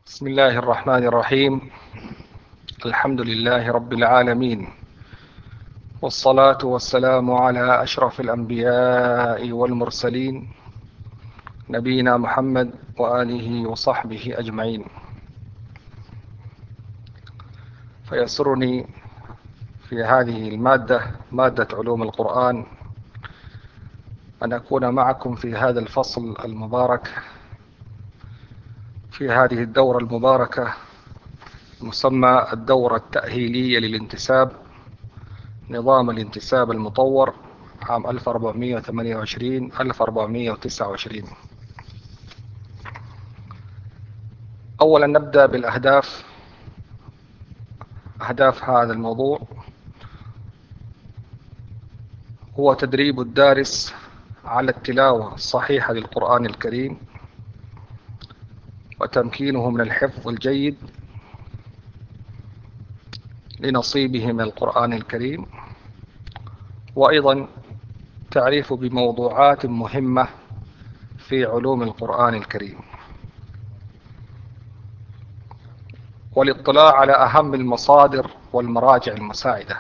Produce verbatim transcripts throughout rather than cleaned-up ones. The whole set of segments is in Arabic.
بسم الله الرحمن الرحيم. الحمد لله رب العالمين، والصلاة والسلام على أشرف الأنبياء والمرسلين، نبينا محمد وآله وصحبه أجمعين. فيسرني في هذه المادة، مادة علوم القرآن، أن أكون معكم في هذا الفصل المبارك، في هذه الدورة المباركة مسمى الدورة التأهيلية للانتساب، نظام الانتساب المطور عام ألف وأربعمائة وثمانية وعشرين ألف وأربعمائة وتسعة وعشرين. أولا نبدأ بالأهداف. أهداف هذا الموضوع هو تدريب الدارس على التلاوة الصحيحة للقرآن الكريم، وتمكينه من الحفظ الجيد لنصيبه من القرآن الكريم، وأيضا تعريف بموضوعات مهمة في علوم القرآن الكريم، والاطلاع على أهم المصادر والمراجع المساعدة.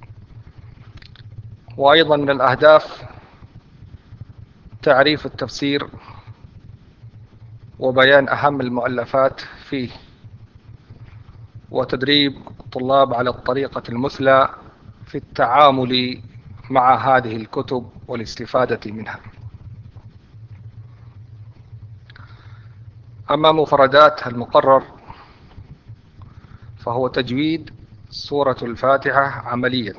وأيضا من الأهداف تعريف التفسير وبيان أهم المؤلفات فيه، وتدريب الطلاب على الطريقة المثلى في التعامل مع هذه الكتب والاستفادة منها. أما مفردات المقرر فهو تجويد سورة الفاتحة عمليا.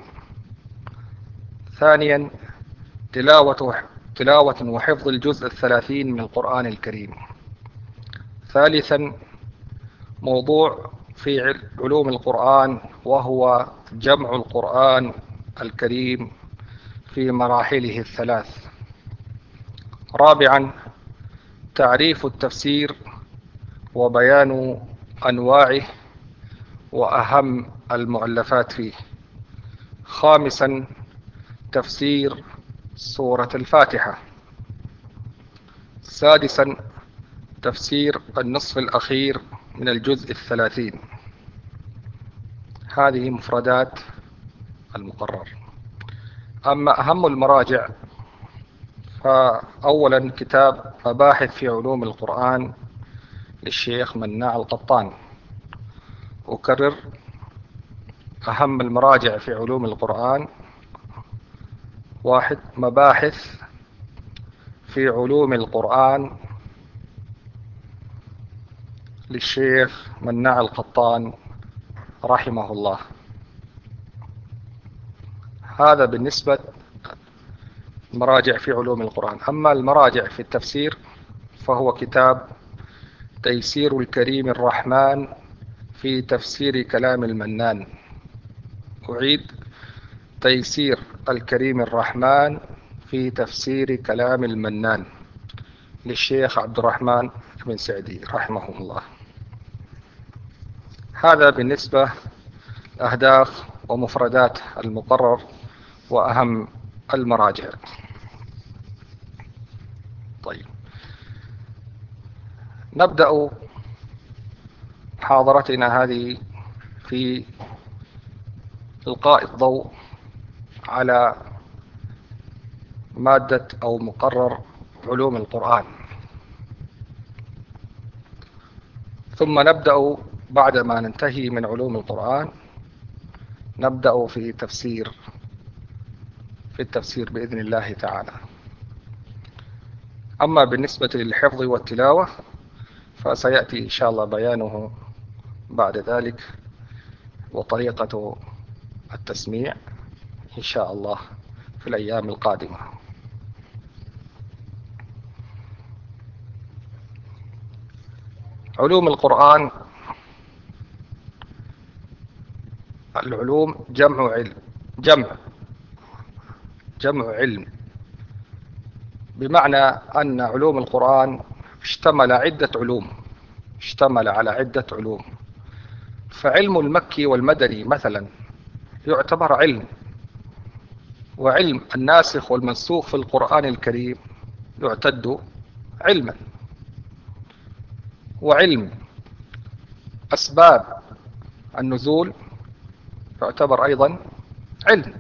ثانيا تلاوة تلاوة وحفظ الجزء الثلاثين من القرآن الكريم. ثالثا موضوع في علوم القرآن وهو جمع القرآن الكريم في مراحله الثلاث. رابعا تعريف التفسير وبيان أنواعه وأهم المؤلفات فيه. خامسا تفسير سورة الفاتحة. سادسا تفسير النصف الأخير من الجزء الثلاثين. هذه مفردات المقرر. أما أهم المراجع فأولا كتاب مباحث في علوم القرآن للشيخ مناع القطان. أكرر أهم المراجع في علوم القرآن: واحد مباحث في علوم القرآن للشيخ مناع القطان رحمه الله. هذا بالنسبة مراجع في علوم القرآن. أما المراجع في التفسير فهو كتاب تيسير الكريم الرحمن في تفسير كلام المنان. أعيد: تيسير الكريم الرحمن في تفسير كلام المنان للشيخ عبد الرحمن بن سعدي رحمه الله. هذا بالنسبة أهداف ومفردات المقرر وأهم المراجع. طيب، نبدأ محاضرتنا هذه في إلقاء الضوء على مادة أو مقرر علوم القرآن، ثم نبدأ بعدما ننتهي من علوم القرآن نبدأ في تفسير في التفسير بإذن الله تعالى. أما بالنسبة للحفظ والتلاوة فسيأتي إن شاء الله بيانه بعد ذلك، وطريقة التسميع إن شاء الله في الأيام القادمة. علوم القرآن، العلوم جمع علم جمع جمع علم بمعنى أن علوم القرآن اشتمل عدة علوم اشتمل على عدة علوم. فعلم المكي والمدني مثلا يعتبر علم، وعلم الناسخ والمنسوخ في القرآن الكريم يعتد علما، وعلم أسباب النزول يعتبر أيضا علم.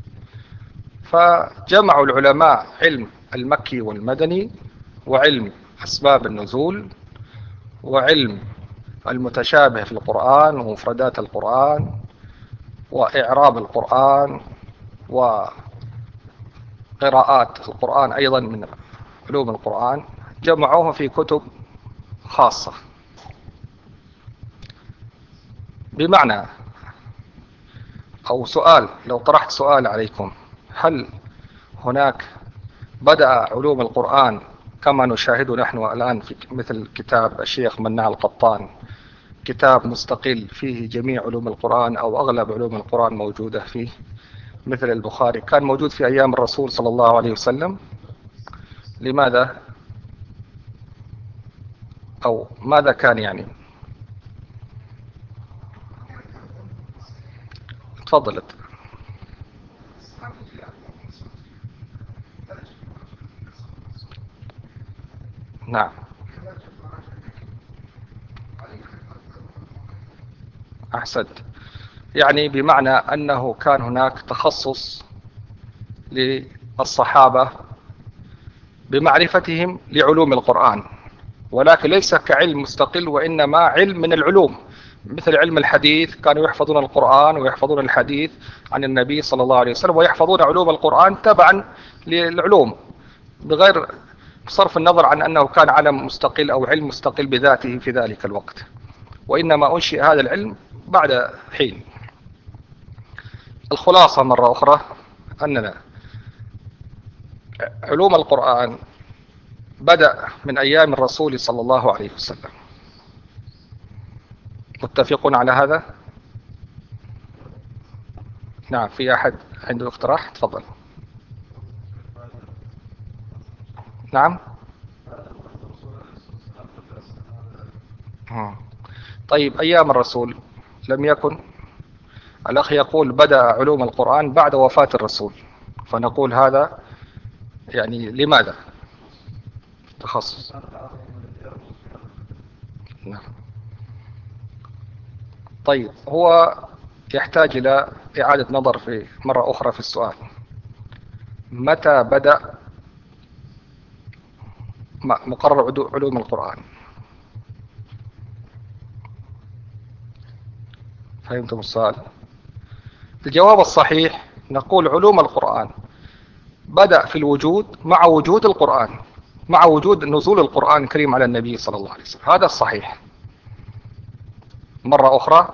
فجمعوا العلماء علم المكي والمدني، وعلم أسباب النزول، وعلم المتشابه في القرآن ومفردات القرآن وإعراب القرآن وقراءات القرآن أيضا من علوم القرآن، جمعوها في كتب خاصة. بمعنى أو سؤال، لو طرحت سؤال عليكم: هل هناك بدأ علوم القرآن كما نشاهد نحن الآن في مثل كتاب الشيخ مناع القطان، كتاب مستقل فيه جميع علوم القرآن أو أغلب علوم القرآن موجودة فيه، مثل البخاري، كان موجود في أيام الرسول صلى الله عليه وسلم؟ لماذا؟ أو ماذا كان يعني؟ تفضلت. نعم، أحسنت. يعني بمعنى أنه كان هناك تخصص للصحابة بمعرفتهم لعلوم القرآن، ولكن ليس كعلم مستقل، وإنما علم من العلوم، مثل علم الحديث، كانوا يحفظون القرآن ويحفظون الحديث عن النبي صلى الله عليه وسلم، ويحفظون علوم القرآن تبعا للعلوم، بغير بصرف النظر عن أنه كان علم مستقل أو علم مستقل بذاته في ذلك الوقت، وإنما أنشئ هذا العلم بعد حين. الخلاصة مرة أخرى أننا علوم القرآن بدأ من أيام الرسول صلى الله عليه وسلم. متفقون على هذا؟ نعم. في أحد عنده اقتراح؟ تفضل. نعم. طيب، أيام الرسول لم يكن؟ الأخ يقول بدأ علوم القرآن بعد وفاة الرسول، فنقول هذا يعني لماذا؟ تخصص. نعم. طيب، هو يحتاج إلى إعادة نظر في مرة أخرى في السؤال: متى بدأ مقرر علوم القرآن؟ فهمتم السؤال؟ الجواب الصحيح نقول علوم القرآن بدأ في الوجود مع وجود القرآن، مع وجود نزول القرآن الكريم على النبي صلى الله عليه وسلم، هذا الصحيح. مرة أخرى،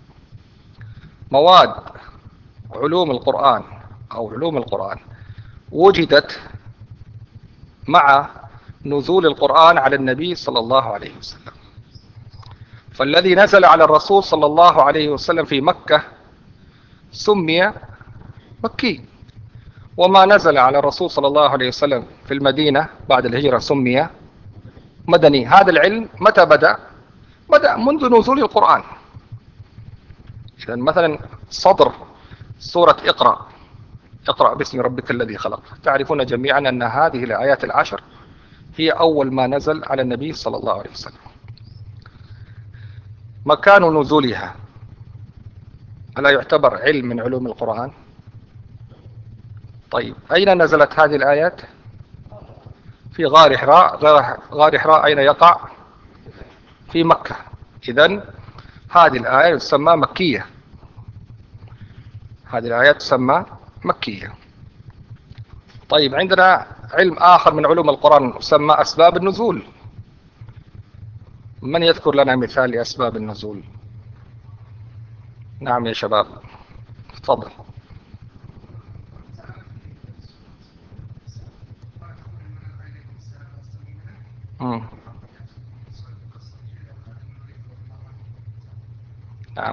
مواد علوم القرآن أو علوم القرآن وجدت مع نزول القرآن على النبي صلى الله عليه وسلم، فالذي نزل على الرسول صلى الله عليه وسلم في مكة سمي مكي، وما نزل على الرسول صلى الله عليه وسلم في المدينة بعد الهجرة سمي مدني. هذا العلم متى بدأ؟ بدأ منذ نزول القرآن. مثلا صدر سورة اقرأ، اقرأ باسم ربك الذي خلق، تعرفون جميعا أن هذه الآيات العشر هي أول ما نزل على النبي صلى الله عليه وسلم. مكان نزولها ألا يعتبر علم من علوم القرآن؟ طيب، أين نزلت هذه الآيات؟ في غار حراء. غار حراء أين يقع؟ في مكة. إذن هذه الآية تسمى مكية، هذه الآيات تسمى مكية. طيب، عندنا علم آخر من علوم القرآن يسمى أسباب النزول. من يذكر لنا مثال لأسباب النزول؟ نعم يا شباب، تفضل. مم. نعم.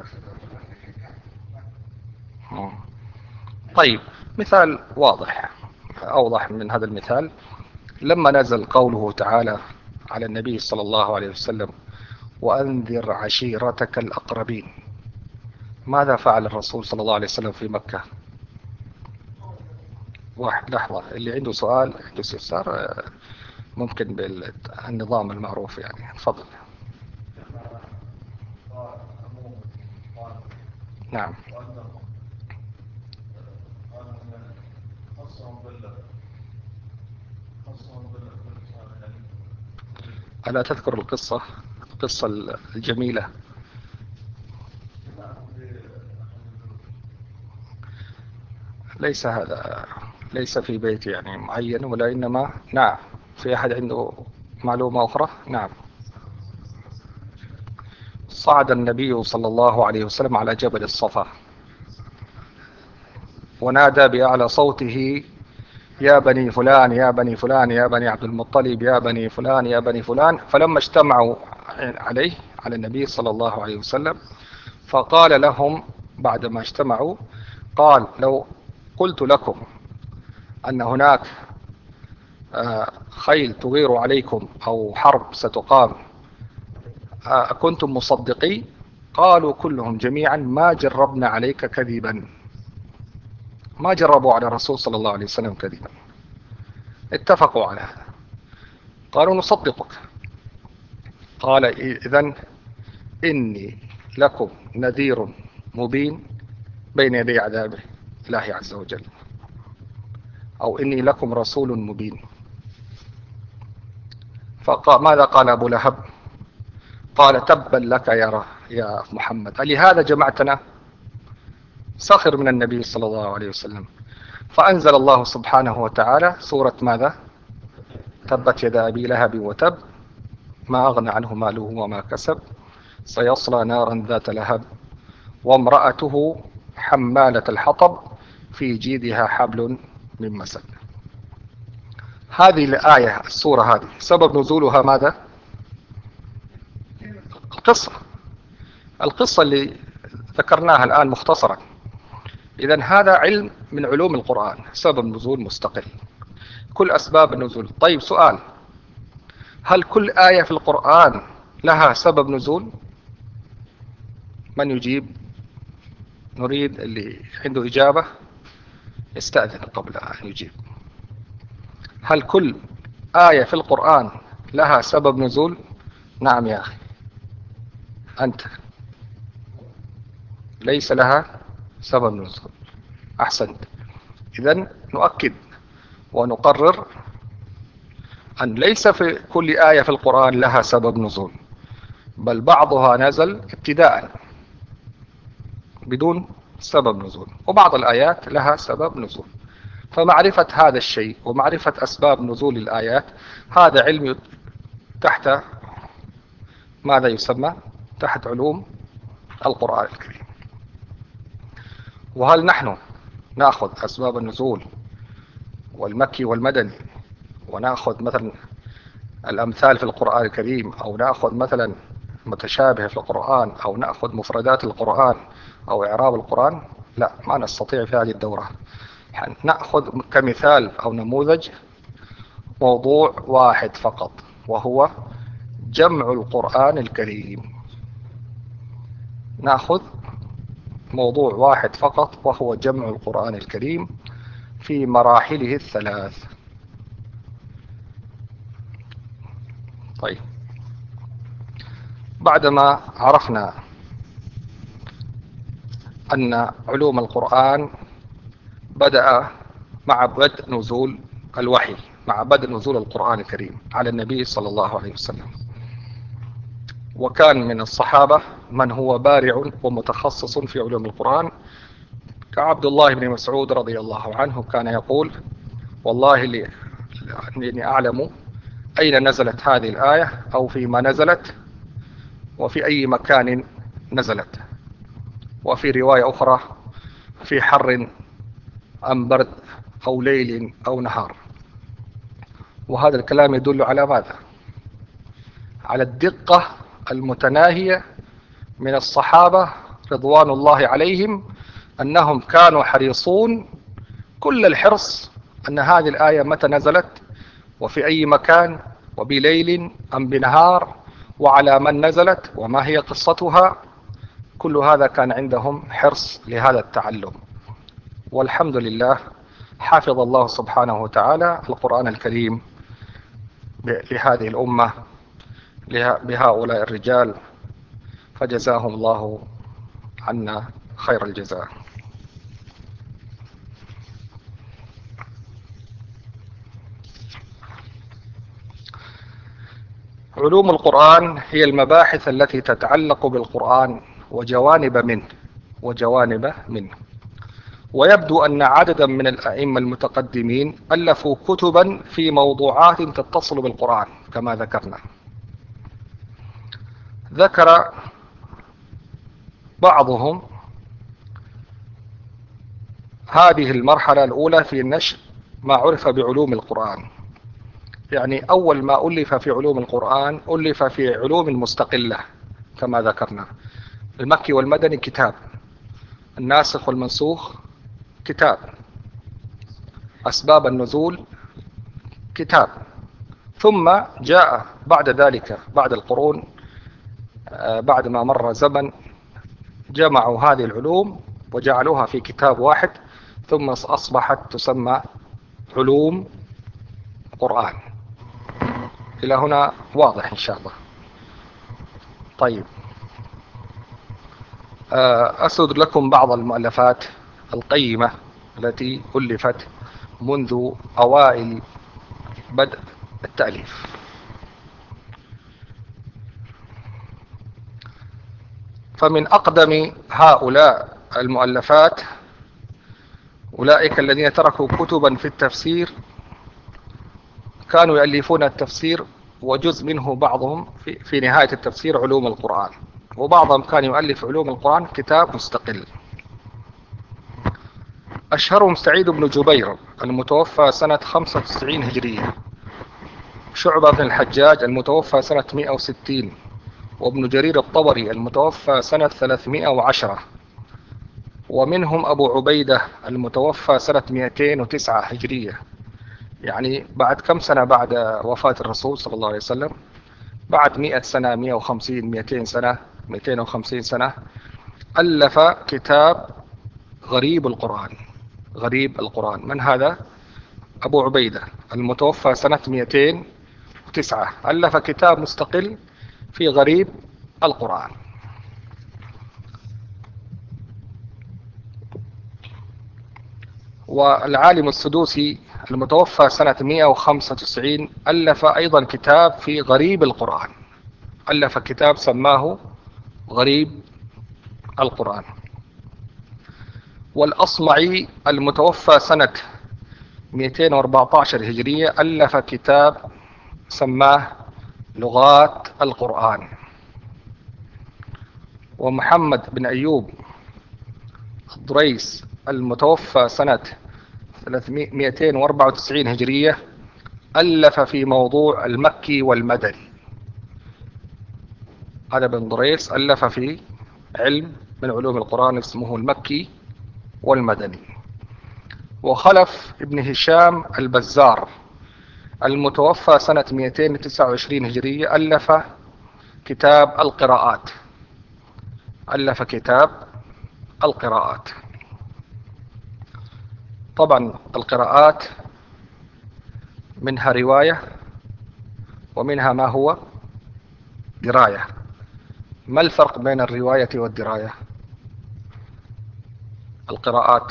مم. طيب، مثال واضح أوضح من هذا المثال: لما نزل قوله تعالى على النبي صلى الله عليه وسلم: وأنذر عشيرتك الأقربين، ماذا فعل الرسول صلى الله عليه وسلم في مكة؟ واحد لحظة، اللي عنده سؤال عنده استفسار ممكن بالنظام المعروف يعني. تفضل. نعم. ألا تذكر القصة القصة الجميلة؟ ليس هذا ليس في بيت يعني معين، ولا إنما نعم في أحد عنده معلومة أخرى. نعم. صعد النبي صلى الله عليه وسلم على جبل الصفا ونادى بأعلى صوته: يا بني فلان يا بني فلان يا بني عبد المطلب يا بني فلان يا بني فلان. فلما اجتمعوا عليه على النبي صلى الله عليه وسلم فقال لهم بعدما اجتمعوا، قال: لو قلت لكم أن هناك خيل تغير عليكم أو حرب ستقام أكنتم مصدقي؟ قالوا كلهم جميعا: ما جربنا عليك كذبا. ما جربوا على الرسول صلى الله عليه وسلم كذبا، اتفقوا على هذا، قالوا نصدقك. قال: إذن إني لكم نذير مبين بين يدي عذاب الله عز وجل، أو إني لكم رسول مبين. فقال ماذا قال أبو لهب؟ قال: تبا لك يا يا محمد، ألهذا جمعتنا؟ سخر من النبي صلى الله عليه وسلم. فأنزل الله سبحانه وتعالى سورة ماذا؟ تبت يدا أبي لهب وتب ما أغنى عنه ماله وما كسب سيصلى نارا ذات لهب وامرأته حمالة الحطب في جيدها حبل من مسد. هذه الآية السورة هذه سبب نزولها ماذا؟ القصة القصة اللي ذكرناها الآن مختصرا. إذن هذا علم من علوم القرآن، سبب نزول مستقل، كل أسباب النزول. طيب سؤال: هل كل آية في القرآن لها سبب نزول؟ من يجيب؟ نريد اللي عنده إجابة يستأذن قبل أن يجيب. هل كل آية في القرآن لها سبب نزول؟ نعم يا أخي أنت. ليس لها سبب نزول. أحسنت. إذن نؤكد ونقرر أن ليس في كل آية في القرآن لها سبب نزول، بل بعضها نزل ابتداء بدون سبب نزول، وبعض الآيات لها سبب نزول. فمعرفة هذا الشيء ومعرفة أسباب نزول الآيات هذا علم تحت ماذا يسمى؟ تحت علوم القرآن الكريم. وهل نحن نأخذ أسباب النزول والمكي والمدني ونأخذ مثلا الأمثال في القرآن الكريم، أو نأخذ مثلا متشابه في القرآن، أو نأخذ مفردات القرآن أو إعراب القرآن؟ لا، ما نستطيع في هذه الدورة. نأخذ كمثال أو نموذج موضوع واحد فقط، وهو جمع القرآن الكريم. نأخذ موضوع واحد فقط وهو جمع القرآن الكريم في مراحله الثلاث. طيب، بعدما عرفنا أن علوم القرآن بدأ مع بدء نزول الوحي، مع بدء نزول القرآن الكريم على النبي صلى الله عليه وسلم، وكان من الصحابة من هو بارع ومتخصص في علوم القرآن كعبد الله بن مسعود رضي الله عنه، كان يقول: والله إني أعلم أين نزلت هذه الآية أو فيما نزلت وفي أي مكان نزلت، وفي رواية أخرى في حر أم برد أو ليل أو نهار. وهذا الكلام يدل على ماذا؟ على الدقة المتناهية من الصحابة رضوان الله عليهم، أنهم كانوا حريصون كل الحرص أن هذه الآية متى نزلت وفي أي مكان وبليل أم بنهار وعلى من نزلت وما هي قصتها. كل هذا كان عندهم حرص لهذا التعلم. والحمد لله حفظ الله سبحانه وتعالى القرآن الكريم لهذه الأمة بهؤلاء الرجال، فجزاهم الله عنا خير الجزاء. علوم القرآن هي المباحث التي تتعلق بالقرآن وجوانب منه وجوانب منه ويبدو أن عددا من الأئمة المتقدمين ألفوا كتبا في موضوعات تتصل بالقرآن كما ذكرنا. ذكر بعضهم هذه المرحلة الأولى في نشر ما عرف بعلوم القرآن، يعني أول ما ألف في علوم القرآن ألف في علوم مستقلة كما ذكرنا. المكي والمدني كتاب، الناسخ والمنسوخ كتاب، أسباب النزول كتاب، ثم جاء بعد ذلك بعد القرون بعد ما مر زمن جمعوا هذه العلوم وجعلوها في كتاب واحد ثم أصبحت تسمى علوم قرآن. إلى هنا واضح إن شاء الله. طيب، أسرد لكم بعض المؤلفات القيمة التي ألفت منذ أوائل بدء التأليف. فمن أقدم هؤلاء المؤلفات أولئك الذين تركوا كتبا في التفسير، كانوا يؤلفون التفسير وجزء منه بعضهم في, في نهاية التفسير علوم القرآن، وبعضهم كان يؤلف علوم القرآن كتاب مستقل. أشهرهم سعيد بن جبير المتوفى سنة خمسة وتسعين هجرية، شعبة بن الحجاج المتوفى سنة مئة وستين، وابن جرير الطبري المتوفى سنة ثلاثمئة وعشرة، ومنهم أبو عبيدة المتوفى سنة مئتين وتسعة هجرية، يعني بعد كم سنة بعد وفاة الرسول صلى الله عليه وسلم؟ بعد مئة سنة، مئة وخمسين، مئتين سنة، مئتين وخمسين سنة، ألف كتاب غريب القرآن. غريب القرآن. من هذا؟ أبو عبيدة المتوفى سنة مئتين وتسعة، ألف كتاب مستقل في غريب القرآن. والعالم السدوسي المتوفى سنة مئة وخمسة وتسعين ألف أيضا كتاب في غريب القرآن، ألف كتاب سماه غريب القرآن. والأصمعي المتوفى سنة مئتين وأربعة عشر هجرية ألف كتاب سماه لغات القرآن. ومحمد بن أيوب الضريس المتوفى سنة مئتين وأربعة وتسعين هجرية ألف في موضوع المكي والمدني. هذا بن ضريس ألف في علم من علوم القرآن اسمه المكي والمدني. وخلف ابن هشام البزار المتوفى سنة مئتين وتسعة وعشرين هجرية ألف كتاب القراءات، ألف كتاب القراءات. طبعا القراءات منها رواية ومنها ما هو دراية. ما الفرق بين الرواية والدراية؟ القراءات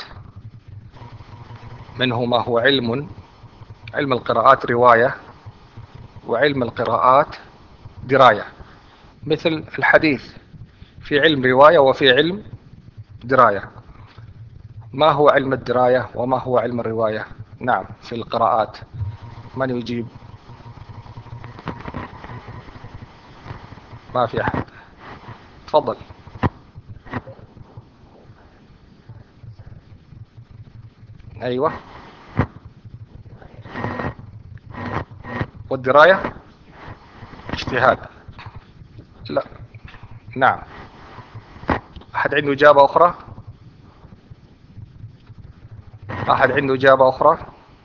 منه ما هو علم، علم القراءات رواية، وعلم القراءات دراية. مثل الحديث في علم رواية وفي علم دراية. ما هو علم الدراية وما هو علم الرواية؟ نعم، في القراءات. من يجيب؟ ما في أحد. تفضل. أيوة. والدراية اجتهاد. لا. نعم. أحد عنده إجابة أخرى؟ أحد عنده إجابة أخرى؟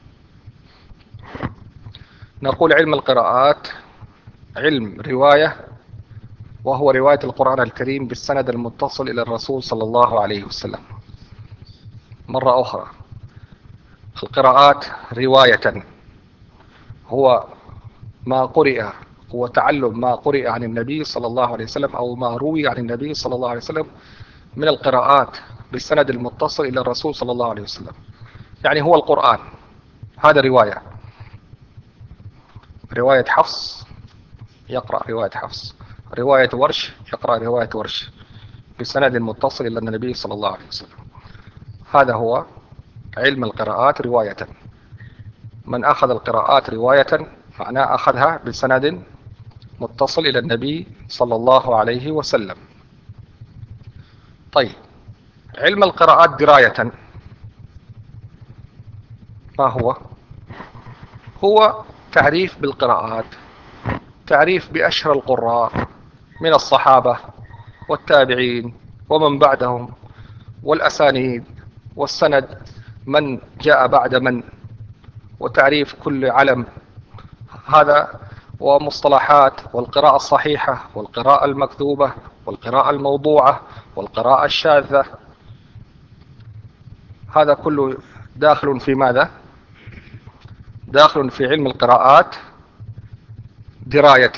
نقول علم القراءات علم رواية، وهو رواية القرآن الكريم بالسند المتصل إلى الرسول صلى الله عليه وسلم. مرة أخرى، القراءات رواية هو ما قرئ، هو تعلم ما قرئ عن النبي صلى الله عليه وسلم أو ما روي عن النبي صلى الله عليه وسلم من القراءات بالسند المتصل إلى الرسول صلى الله عليه وسلم، يعني هو القرآن. هذا رواية، رواية حفص يقرأ رواية حفص، رواية ورش يقرأ رواية ورش بسند متصل إلى النبي صلى الله عليه وسلم. هذا هو علم القراءات رواية. من أخذ القراءات رواية معناه أخذها بسند متصل إلى النبي صلى الله عليه وسلم. طيب، علم القراءات دراية ما هو؟ هو تعريف بالقراءات، تعريف بأشهر القراء من الصحابة والتابعين ومن بعدهم، والأسانيد والسند من جاء بعد من، وتعريف كل علم هذا، ومصطلحات، والقراءة الصحيحة والقراءة المكذوبة والقراءة الموضوعة والقراءة الشاذة. هذا كله داخل في ماذا؟ داخل في علم القراءات دراية.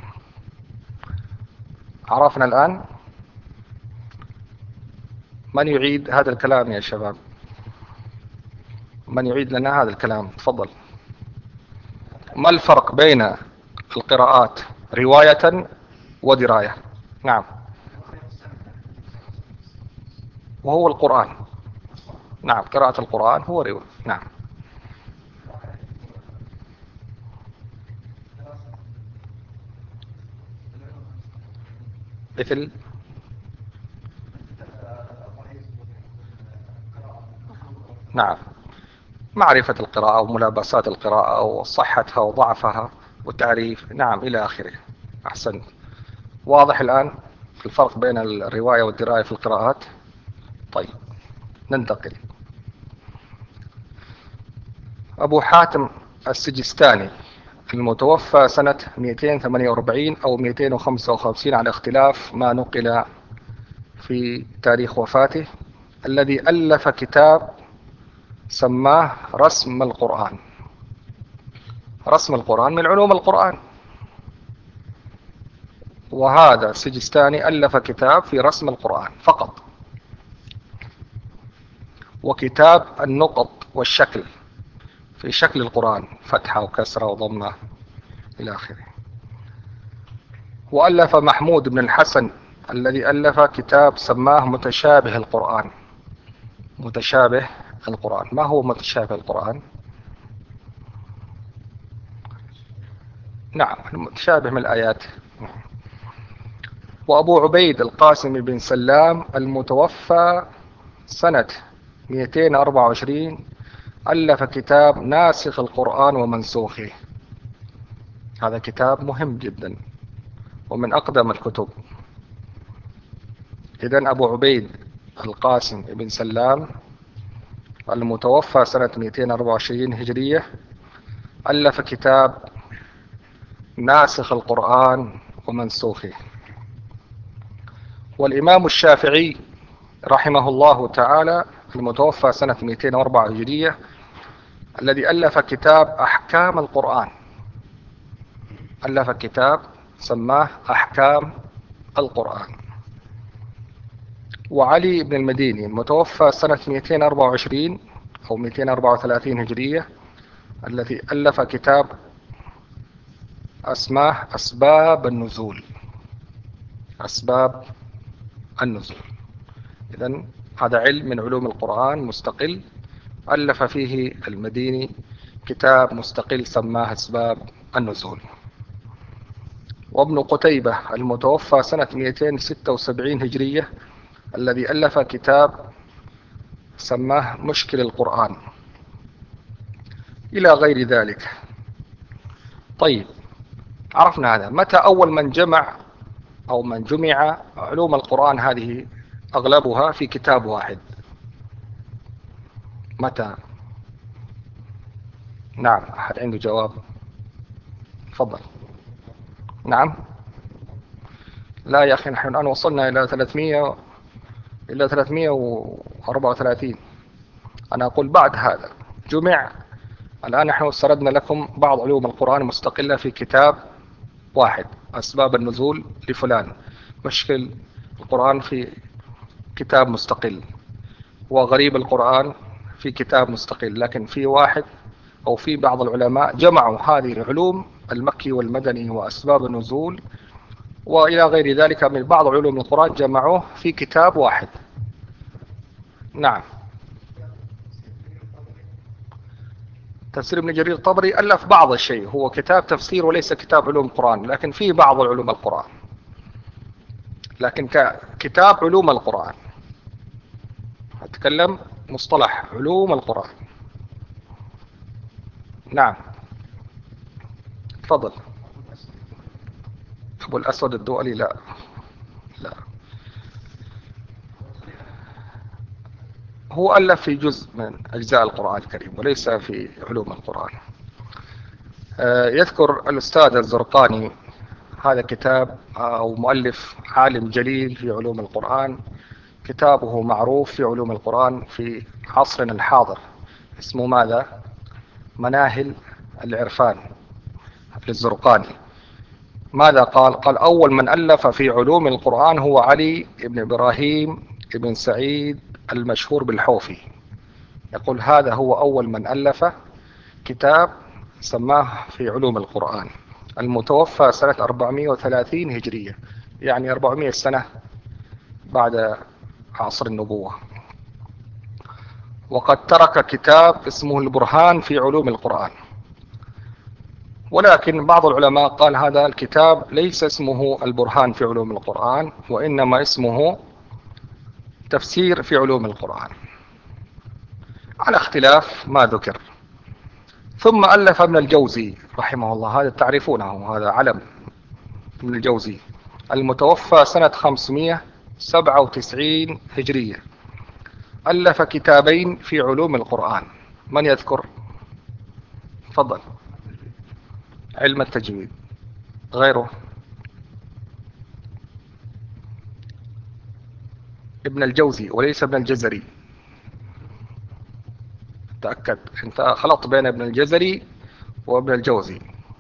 عرفنا الآن؟ من يعيد هذا الكلام يا شباب؟ من يعيد لنا هذا الكلام؟ تفضل. ما الفرق بين القراءات رواية ودراية؟ نعم. وهو القرآن. نعم، قراءة القرآن هو رواية. نعم. مثل نعم، معرفة القراءة وملابسات القراءة وصحتها وضعفها وتعريف، نعم، إلى آخره. أحسنت. واضح الآن الفرق بين الرواية والدراية في القراءات؟ طيب، ننتقل. أبو حاتم السجستاني المتوفى سنة مئتين وثمانية وأربعين أو مئتين وخمسة وخمسين على اختلاف ما نقل في تاريخ وفاته، الذي ألف كتاب سماه رسم القرآن. رسم القرآن من علوم القرآن، وهذا السجستاني ألف كتاب في رسم القرآن فقط، وكتاب النقط والشكل في شكل القرآن، فتحة وكسرة وضمة إلى آخره. وألف محمود بن الحسن الذي ألف كتاب سماه متشابه القرآن. متشابه القرآن، ما هو متشابه القرآن؟ نعم، المتشابه من الآيات. وأبو عبيد القاسم بن سلام المتوفى سنة مئتين وأربعة وعشرين ألف كتاب ناسخ القرآن ومنسوخه. هذا كتاب مهم جدا ومن أقدم الكتب. إذن أبو عبيد القاسم بن سلام المتوفى سنة مئتين وأربعة وعشرين هجرية ألف كتاب ناسخ القرآن ومنسوخه. والإمام الشافعي رحمه الله تعالى المتوفى سنة مئتين وأربعة هجرية الذي ألف كتاب أحكام القرآن، ألف كتاب سماه أحكام القرآن. وعلي بن المديني المتوفى سنة مئتين وأربعة وعشرين أو مئتين وأربعة وثلاثين هجرية الذي ألف كتاب اسماه أسباب النزول. أسباب النزول. إذن هذا علم من علوم القرآن مستقل، ألف فيه المديني كتاب مستقل سماه أسباب النزول. وابن قتيبة المتوفى سنة مئتين وستة وسبعين هجرية الذي ألف كتاب سماه مشكل القرآن، إلى غير ذلك. طيب، عرفنا هذا. متى أول من جمع أو من جمع علوم القرآن هذه أغلبها في كتاب واحد؟ متى؟ نعم، أحد عنده جواب؟ تفضل. نعم. لا يا أخي، نحن الآن وصلنا إلى ثلاثمئة إلى ثلاثمئة وأربعة وثلاثين. أنا أقول بعد هذا جمع. الآن نحن سردنا لكم بعض علوم القرآن مستقلة في كتاب واحد، أسباب النزول لفلان، مشكل القرآن في كتاب مستقل، وغريب القرآن في كتاب مستقل. لكن في واحد أو في بعض العلماء جمعوا هذه العلوم، المكي والمدني وأسباب النزول وإلى غير ذلك من بعض علوم القرآن، جمعوه في كتاب واحد. نعم. تفسير ابن جرير الطبري ألف بعض الشيء، هو كتاب تفسير وليس كتاب علوم القرآن، لكن فيه بعض علوم القرآن، لكن ككتاب علوم القرآن. أتكلم مصطلح علوم القرآن. نعم تفضل. أبو الأسود الدؤلي لا لا، هو ألف في جزء من أجزاء القرآن الكريم وليس في علوم القرآن. يذكر الأستاذ الزرقاني، هذا كتاب أو مؤلف عالم جليل في علوم القرآن، كتابه معروف في علوم القرآن في عصرنا الحاضر، اسمه ماذا؟ مناهل العرفان للزرقاني. ماذا قال؟ قال أول من ألف في علوم القرآن هو علي بن إبراهيم بن سعيد المشهور بالحوفي. يقول هذا هو أول من ألف كتاب سماه في علوم القرآن، المتوفى سنة أربعمائة وثلاثين هجرية، يعني أربعمائة سنة بعد عصر النبوة. وقد ترك كتاب اسمه البرهان في علوم القرآن، ولكن بعض العلماء قال هذا الكتاب ليس اسمه البرهان في علوم القرآن، وإنما اسمه تفسير في علوم القرآن، على اختلاف ما ذكر. ثم ألف ابن الجوزي رحمه الله، هذا تعرفونه، هذا علم ابن الجوزي، المتوفى سنة خمسمائة وسبعة وتسعين هجرية، ألف كتابين في علوم القرآن. من يذكر؟ تفضل. علم التجويد. غيره؟ ابن الجوزي وليس ابن الجزري، تأكد، انت خلطت بين ابن الجزري وابن الجوزي.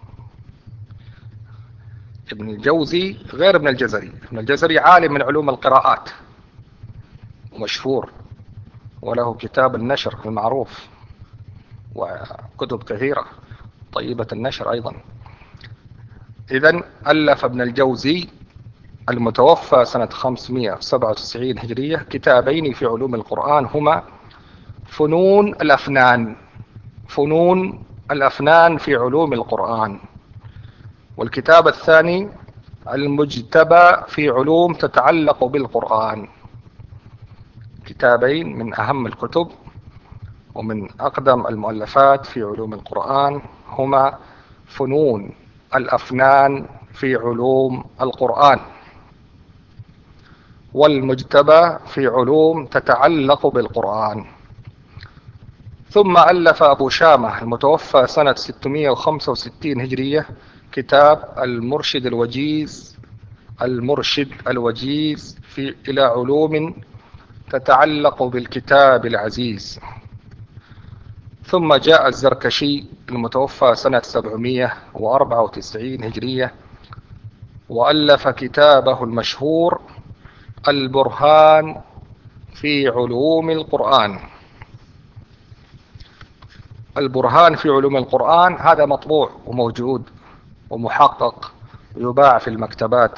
ابن الجوزي غير ابن الجزري. ابن الجزري عالم من علوم القراءات مشهور، وله كتاب النشر المعروف وكتب كثيرة طيبة النشر أيضا. إذن ألف ابن الجوزي المتوفى سنة خمسمائة وسبعة وتسعين هجرية كتابين في علوم القرآن، هما فنون الأفنان، فنون الأفنان في علوم القرآن، والكتاب الثاني المجتبى في علوم تتعلق بالقرآن. كتابين من أهم الكتب ومن أقدم المؤلفات في علوم القرآن، هما فنون الأفنان في علوم القرآن، والمجتبى في علوم تتعلق بالقرآن. ثم ألف أبو شامة المتوفى سنة ستمائة وخمسة وستين هجرية كتاب المرشد الوجيز، المرشد الوجيز في إلى علوم تتعلق بالكتاب العزيز. ثم جاء الزركشي المتوفى سنة سبعمائة وأربعة وتسعين هجرية، وألف كتابه المشهور البرهان في علوم القرآن. البرهان في علوم القرآن هذا مطبوع وموجود ومحقق ويباع في المكتبات،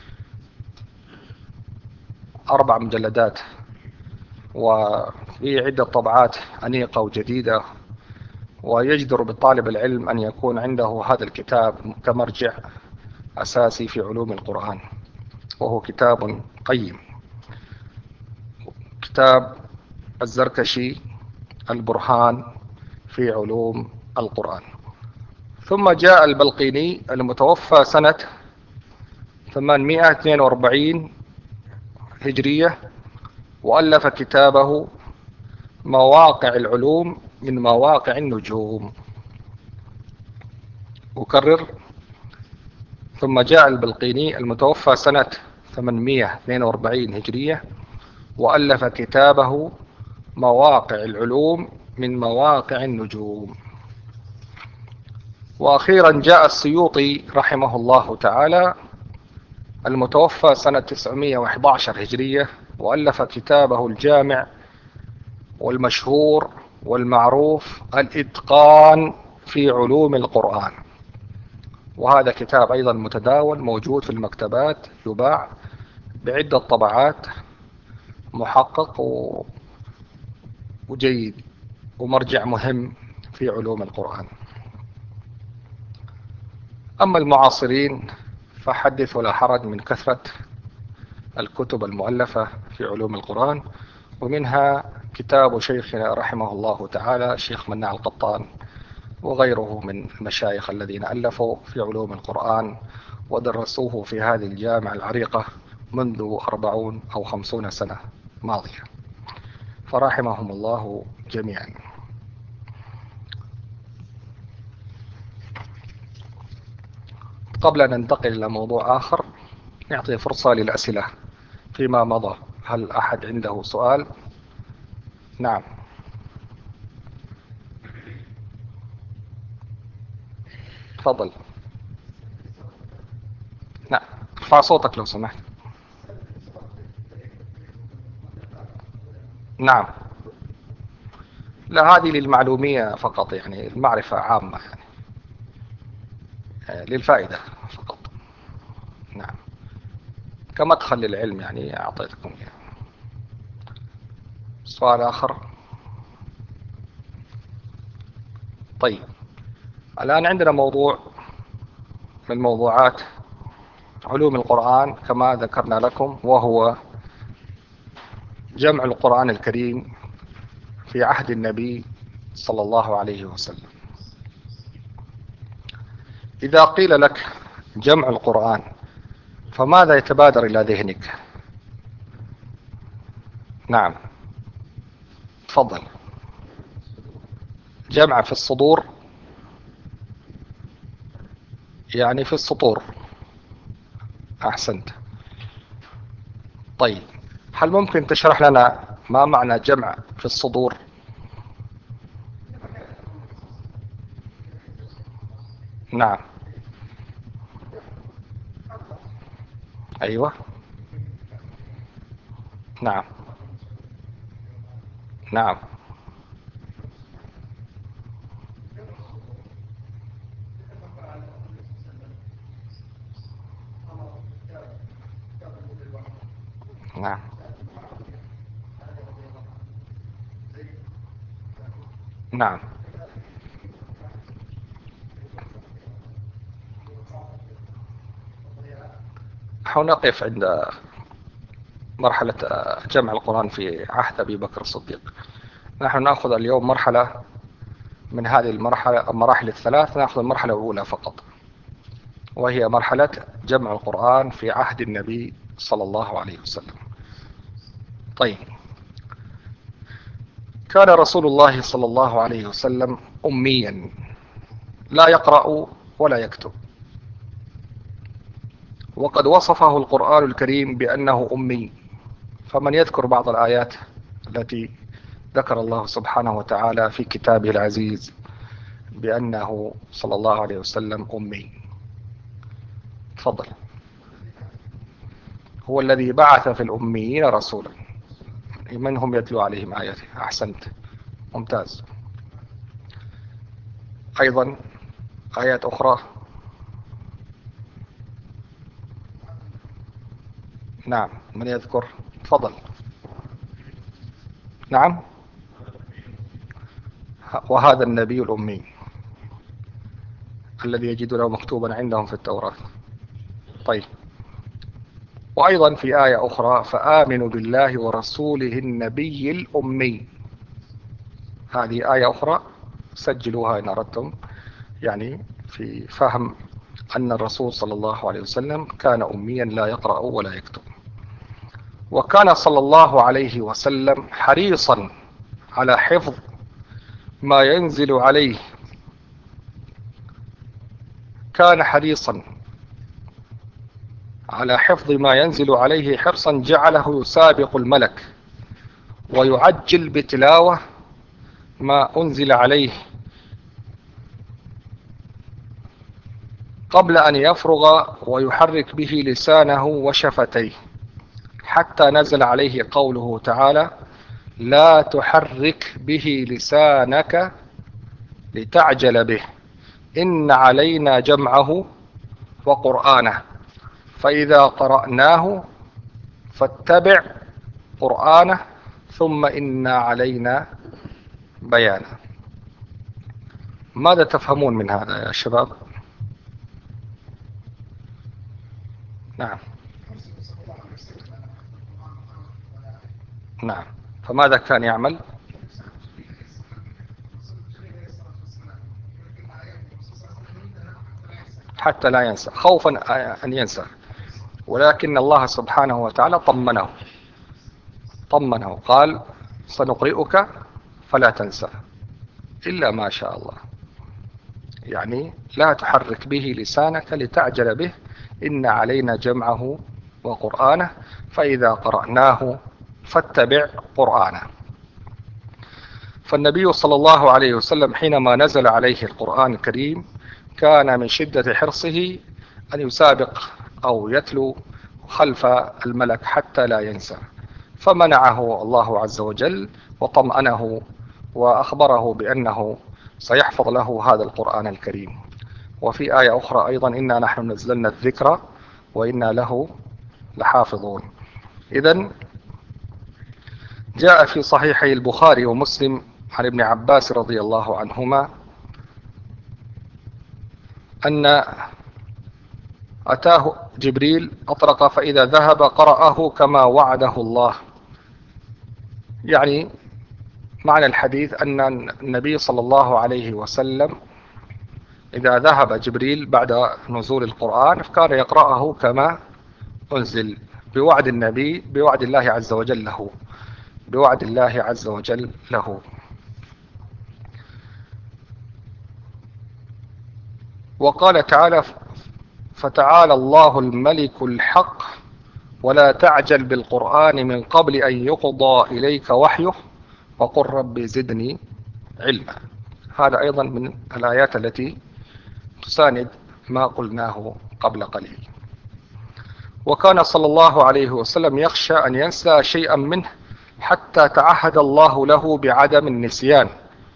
أربع مجلدات، وفي عدة طبعات أنيقة وجديدة، ويجدر بالطالب العلم أن يكون عنده هذا الكتاب كمرجع أساسي في علوم القرآن، وهو كتاب قيم. كتاب الزركشي البرهان في علوم القرآن. ثم جاء البلقيني المتوفى سنة ثمانمائة واثنين وأربعين هجرية، وألف كتابه مواقع العلوم من مواقع النجوم. أكرر. ثم جاء البلقيني المتوفى سنة ثمانمائة واثنين وأربعين هجرية، وألف كتابه مواقع العلوم من مواقع النجوم. وأخيرا جاء السيوطي رحمه الله تعالى المتوفى سنة تسعمائة وأحد عشر هجرية، وألف كتابه الجامع والمشهور والمعروف الإتقان في علوم القرآن. وهذا كتاب أيضا متداول موجود في المكتبات، يباع بعدة طبعات، محقق وجيد ومرجع مهم في علوم القرآن. أما المعاصرين فحدث ولا حرج من كثرة الكتب المؤلفة في علوم القرآن، ومنها كتاب شيخنا رحمه الله تعالى الشيخ مناع القطان وغيره من المشايخ الذين ألفوا في علوم القرآن ودرسوه في هذه الجامعة العريقة منذ أربعون أو خمسون سنة ماضية، فرحمهم الله جميعا. قبل أن ننتقل إلى موضوع آخر نعطي فرصة للأسئلة فيما مضى. هل أحد عنده سؤال؟ نعم. تفضل. نعم، ارفع صوتك لو سمحت. نعم، لا، هذه للمعلومية فقط، يعني المعرفة عامة، يعني للفائدة فقط. نعم، كمدخل للعلم يعني أعطيتكم يعني. سؤال آخر؟ طيب، الآن عندنا موضوع من موضوعات علوم القرآن كما ذكرنا لكم، وهو جمع القرآن الكريم في عهد النبي صلى الله عليه وسلم. إذا قيل لك جمع القرآن فماذا يتبادر إلى ذهنك؟ نعم، تفضل. جمع في الصدور، يعني في السطور. أحسنت. طيب، هل ممكن تشرح لنا ما معنى جمع في الصدور؟ نعم. أيوة. نعم. نعم. نعم. نعم. نحن نقف عند مرحلة جمع القرآن في عهد أبي بكر الصديق. نحن نأخذ اليوم مرحلة من هذه المرحلة المراحل الثلاث، نأخذ المرحلة الأولى فقط، وهي مرحلة جمع القرآن في عهد النبي صلى الله عليه وسلم. طيب، كان رسول الله صلى الله عليه وسلم أميا لا يقرأ ولا يكتب، وقد وصفه القرآن الكريم بأنه أمي. فمن يذكر بعض الآيات التي ذكر الله سبحانه وتعالى في كتابه العزيز بأنه صلى الله عليه وسلم أمي؟ تفضل. هو الذي بعث في الأميين رسولا من هم يتلو عليهم آياته. أحسنت، ممتاز. أيضا آيات أخرى. نعم، من يذكر؟ تفضل. نعم. وهذا النبي الأمي الذي يجدونه مكتوبا عندهم في التوراة. طيب، وأيضا في آية أخرى: فآمنوا بالله ورسوله النبي الأمي. هذه آية أخرى سجلوها إن أردتم يعني في فهم أن الرسول صلى الله عليه وسلم كان أميا لا يقرأ ولا يكتب. وكان صلى الله عليه وسلم حريصا على حفظ ما ينزل عليه، كان حريصا على حفظ ما ينزل عليه حرصا جعله يسابق الملك ويعجل بتلاوة ما أنزل عليه قبل أن يفرغ ويحرك به لسانه وشفتيه، حتى نزل عليه قوله تعالى: لا تحرك به لسانك لتعجل به إن علينا جمعه وقرآنه فإذا قرأناه فاتبع قرآنه ثم إن علينا بيانه. ماذا تفهمون من هذا يا شباب؟ نعم نعم. فماذا كان يعمل؟ حتى لا ينسى، خوفا أن ينسى، ولكن الله سبحانه وتعالى طمنه طمنه قال: سنقرئك فلا تنسى إلا ما شاء الله، يعني لا تحرك به لسانك لتعجل به إن علينا جمعه وقرآنه فإذا قرأناه فاتبع قرآنه. فالنبي صلى الله عليه وسلم حينما نزل عليه القرآن الكريم كان من شدة حرصه أن يسابق أو يتلو خلف الملك حتى لا ينسى، فمنعه الله عز وجل وطمأنه وأخبره بأنه سيحفظ له هذا القرآن الكريم. وفي آية أخرى أيضا: إنا نحن نزلنا الذكر وإنا له لحافظون. إذن جاء في صحيحي البخاري ومسلم عن ابن عباس رضي الله عنهما أن أتاه جبريل أطرق فإذا ذهب قرأه كما وعده الله. يعني معنى الحديث أن النبي صلى الله عليه وسلم إذا ذهب جبريل بعد نزول القرآن كان يقرأه كما أنزل بوعد النبي بوعد الله عز وجل له بوعد الله عز وجل له. وقال تعالى: فتعالى الله الملك الحق ولا تعجل بالقرآن من قبل أن يقضى إليك وحيه وقل رب زدني علما. هذا أيضا من الآيات التي تساند ما قلناه قبل قليل. وكان صلى الله عليه وسلم يخشى أن ينسى شيئا منه حتى تعهد الله له بعدم النسيان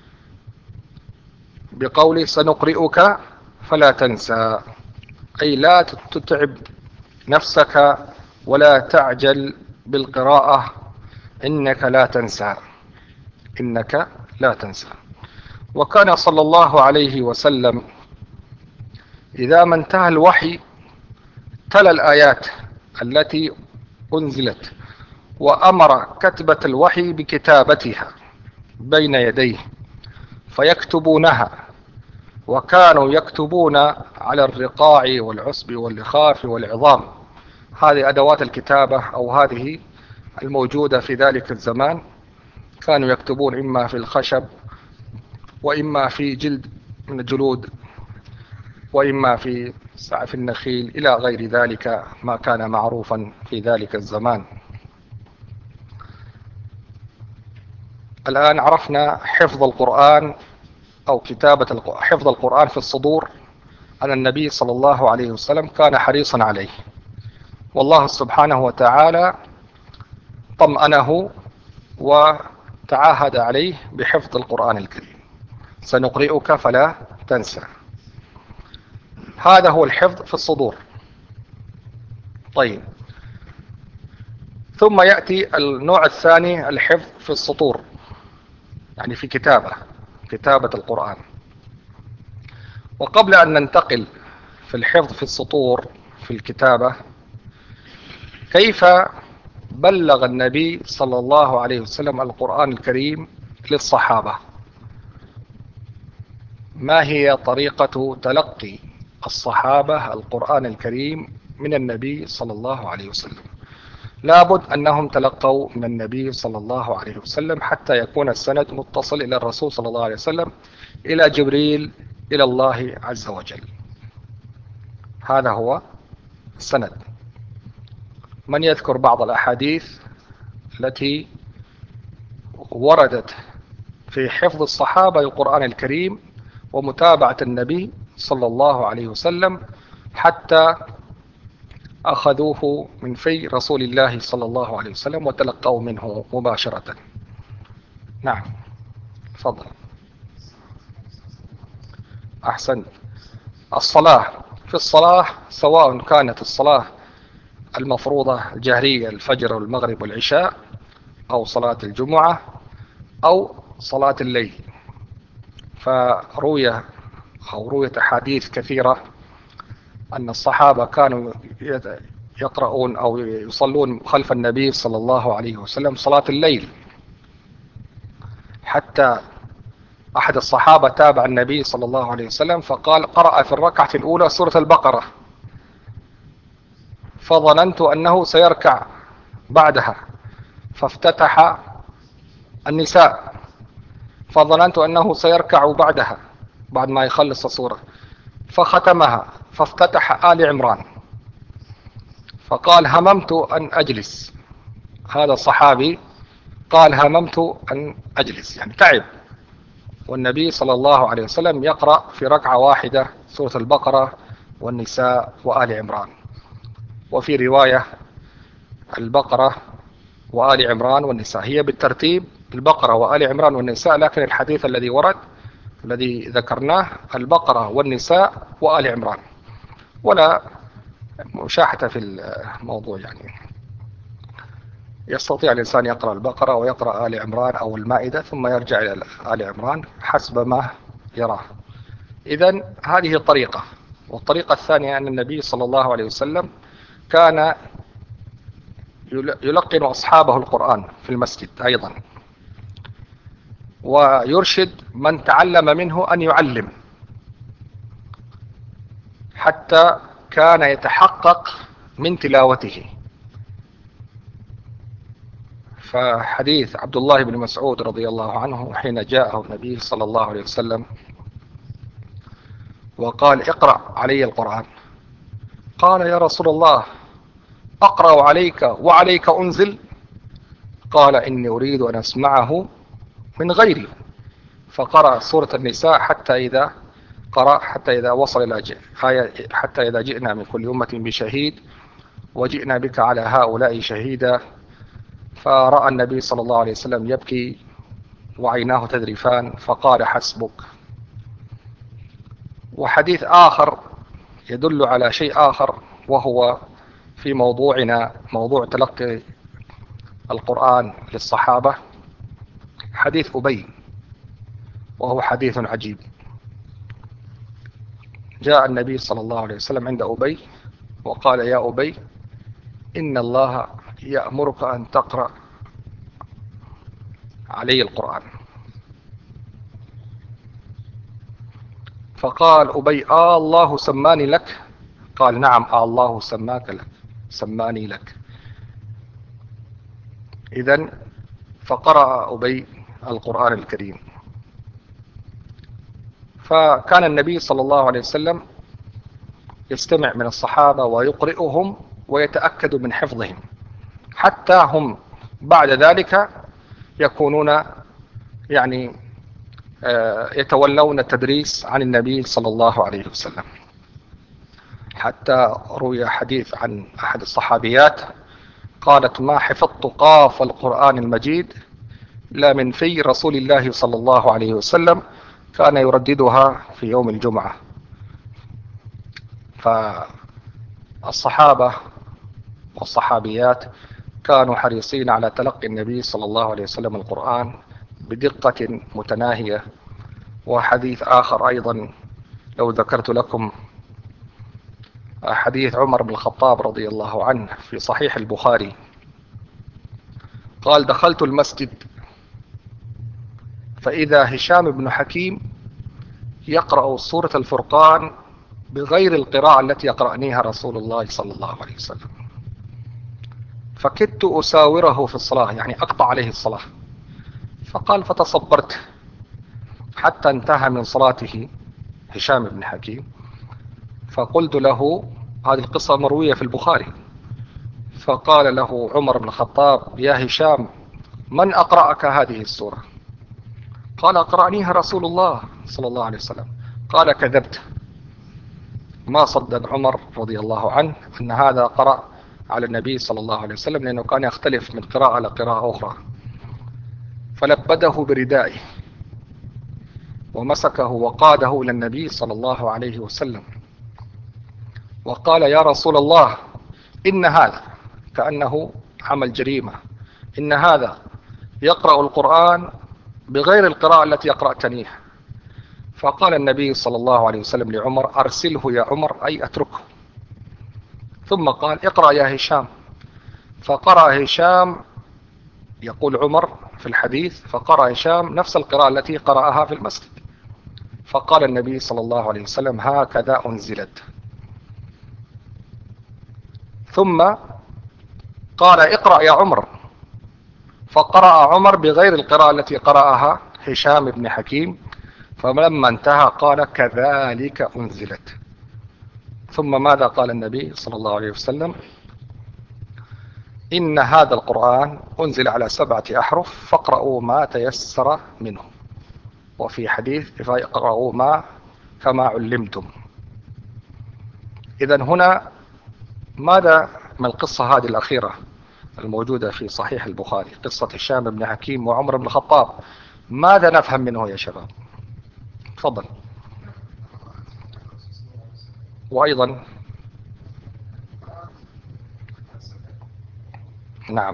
بقوله: سنقرئك فلا تنسى، أي لا تتعب نفسك ولا تعجل بالقراءة إنك لا تنسى إنك لا تنسى. وكان صلى الله عليه وسلم إذا ما انتهى الوحي تلا الآيات التي أنزلت وأمر كتبة الوحي بكتابتها بين يديه فيكتبونها، وكانوا يكتبون على الرقاع والعصب واللخاف والعظام. هذه أدوات الكتابة أو هذه الموجودة في ذلك الزمان، كانوا يكتبون إما في الخشب وإما في جلد من الجلود وإما في سعف النخيل إلى غير ذلك ما كان معروفا في ذلك الزمان. الآن عرفنا حفظ القرآن أو كتابة حفظ القرآن في الصدور أن النبي صلى الله عليه وسلم كان حريصا عليه، والله سبحانه وتعالى طمأنه وتعاهد عليه بحفظ القرآن الكريم: سنقرئك فلا تنسى. هذا هو الحفظ في الصدور. طيب، ثم يأتي النوع الثاني الحفظ في السطور، يعني في كتابة كتابة القرآن. وقبل أن ننتقل في الحفظ في السطور في الكتابة، كيف بلغ النبي صلى الله عليه وسلم القرآن الكريم للصحابة؟ ما هي طريقة تلقي الصحابة القرآن الكريم من النبي صلى الله عليه وسلم؟ لابد أنهم تلقوا من النبي صلى الله عليه وسلم حتى يكون السند متصل إلى الرسول صلى الله عليه وسلم إلى جبريل إلى الله عز وجل. هذا هو السند. من يذكر بعض الأحاديث التي وردت في حفظ الصحابة للقرآن الكريم ومتابعة النبي صلى الله عليه وسلم حتى أخذوه من في رسول الله صلى الله عليه وسلم وتلقوا منه مباشرة. نعم، تفضل. أحسن. الصلاة، في الصلاة سواء كانت الصلاة المفروضة الجهرية الفجر والمغرب والعشاء، أو صلاة الجمعة، أو صلاة الليل، فروي أو رويت أحاديث كثيرة أن الصحابة كانوا يقرؤون أو يصلون خلف النبي صلى الله عليه وسلم صلاة الليل، حتى أحد الصحابة تابع النبي صلى الله عليه وسلم فقال: قرأ في الركعة الأولى سورة البقرة، فظننت أنه سيركع بعدها، فافتتح النساء، فظننت أنه سيركع بعدها بعد ما يخلص السورة، فختمها، فافتتح آل عمران، فقال: هممت أن أجلس. هذا الصحابي قال: هممت أن أجلس، يعني تعب، والنبي صلى الله عليه وسلم يقرأ في ركعة واحدة سورة البقرة والنساء وآل عمران. وفي رواية البقرة وآل عمران والنساء، هي بالترتيب البقرة وآل عمران والنساء، لكن الحديث الذي ورد الذي ذكرناه البقرة والنساء وآل عمران، ولا مشاحة في الموضوع، يعني يستطيع الإنسان يقرأ البقرة ويقرأ آل عمران أو المائدة ثم يرجع إلى آل عمران حسب ما يراه. إذن هذه الطريقة. والطريقة الثانية أن النبي صلى الله عليه وسلم كان يلقن أصحابه القرآن في المسجد أيضا، ويرشد من تعلم منه أن يعلم، حتى كان يتحقق من تلاوته. فحديث عبد الله بن مسعود رضي الله عنه حين جاءه النبي صلى الله عليه وسلم وقال: اقرأ علي القرآن، قال: يا رسول الله، أقرأ عليك وعليك أنزل؟ قال: إني أريد أن أسمعه من غيري. فقرأ سورة النساء حتى إذا قرأ حتى إذا وصل إلى آية: حتى إذا جئنا من كل أمة بشهيد وجئنا بك على هؤلاء شهيدا. فرأى النبي صلى الله عليه وسلم يبكي وعيناه تذرفان، فقال: حسبك. وحديث آخر يدل على شيء آخر، وهو في موضوعنا، موضوع تلقي القرآن للصحابة، حديث أبي، وهو حديث عجيب. جاء النبي صلى الله عليه وسلم عند أبي وقال: يا أبي، إن الله يأمرك أن تقرأ علي القرآن. فقال أبي: آه الله سماني لك؟ قال: نعم، آه الله سماك لك، سماني لك. إذن فقرأ أبي القرآن الكريم. فكان النبي صلى الله عليه وسلم يستمع من الصحابة ويقرئهم ويتأكد من حفظهم، حتى هم بعد ذلك يكونون يعني يتولون التدريس عن النبي صلى الله عليه وسلم. حتى روي حديث عن أحد الصحابيات قالت: ما حفظت قاف القرآن المجيد لا من في رسول الله صلى الله عليه وسلم، كان يرددها في يوم الجمعة. فالصحابة والصحابيات كانوا حريصين على تلقي النبي صلى الله عليه وسلم القرآن بدقة متناهية. وحديث آخر أيضا لو ذكرت لكم، حديث عمر بن الخطاب رضي الله عنه في صحيح البخاري، قال: دخلت المسجد فإذا هشام بن حكيم يقرأ سورة الفرقان بغير القراءة التي يقرأنيها رسول الله صلى الله عليه وسلم، فكدت أساوره في الصلاة، يعني أقطع عليه الصلاة. فقال: فتصبرت حتى انتهى من صلاته هشام بن حكيم، فقلت له، هذه القصة مروية في البخاري، فقال له عمر بن الخطاب: يا هشام، من أقرأك هذه السورة؟ قال: أقرأنيها رسول الله صلى الله عليه وسلم. قال: كذبت، ما صدق عمر رضي الله عنه أن هذا قرأ على النبي صلى الله عليه وسلم، لأنه كان يختلف من قراءة إلى قراءة أخرى. فلبده بردائه ومسكه وقاده إلى النبي صلى الله عليه وسلم وقال: يا رسول الله، إن هذا، كأنه عمل جريمة، إن هذا يقرأ القرآن بغير القراءة التي قرأتنيها. فقال النبي صلى الله عليه وسلم لعمر: أرسله يا عمر، أي أتركه. ثم قال: اقرأ يا هشام. فقرأ هشام، يقول عمر في الحديث، فقرأ هشام نفس القراءة التي قرأها في المسجد. فقال النبي صلى الله عليه وسلم: هكذا أنزلت. ثم قال: اقرأ يا عمر. فقرأ عمر بغير القراءة التي قرأها هشام بن حكيم. فلما انتهى قال: كذلك أنزلت. ثم ماذا قال النبي صلى الله عليه وسلم؟ إن هذا القرآن أنزل على سبعة أحرف فاقرأوا ما تيسر منه، وفي حديث فاقرأوا ما كما علمتم. إذن هنا ماذا من القصة هذه الأخيرة الموجودة في صحيح البخاري، قصة هشام بن حكيم وعمر بن الخطاب، ماذا نفهم منه يا شباب؟ تفضل. وأيضا نعم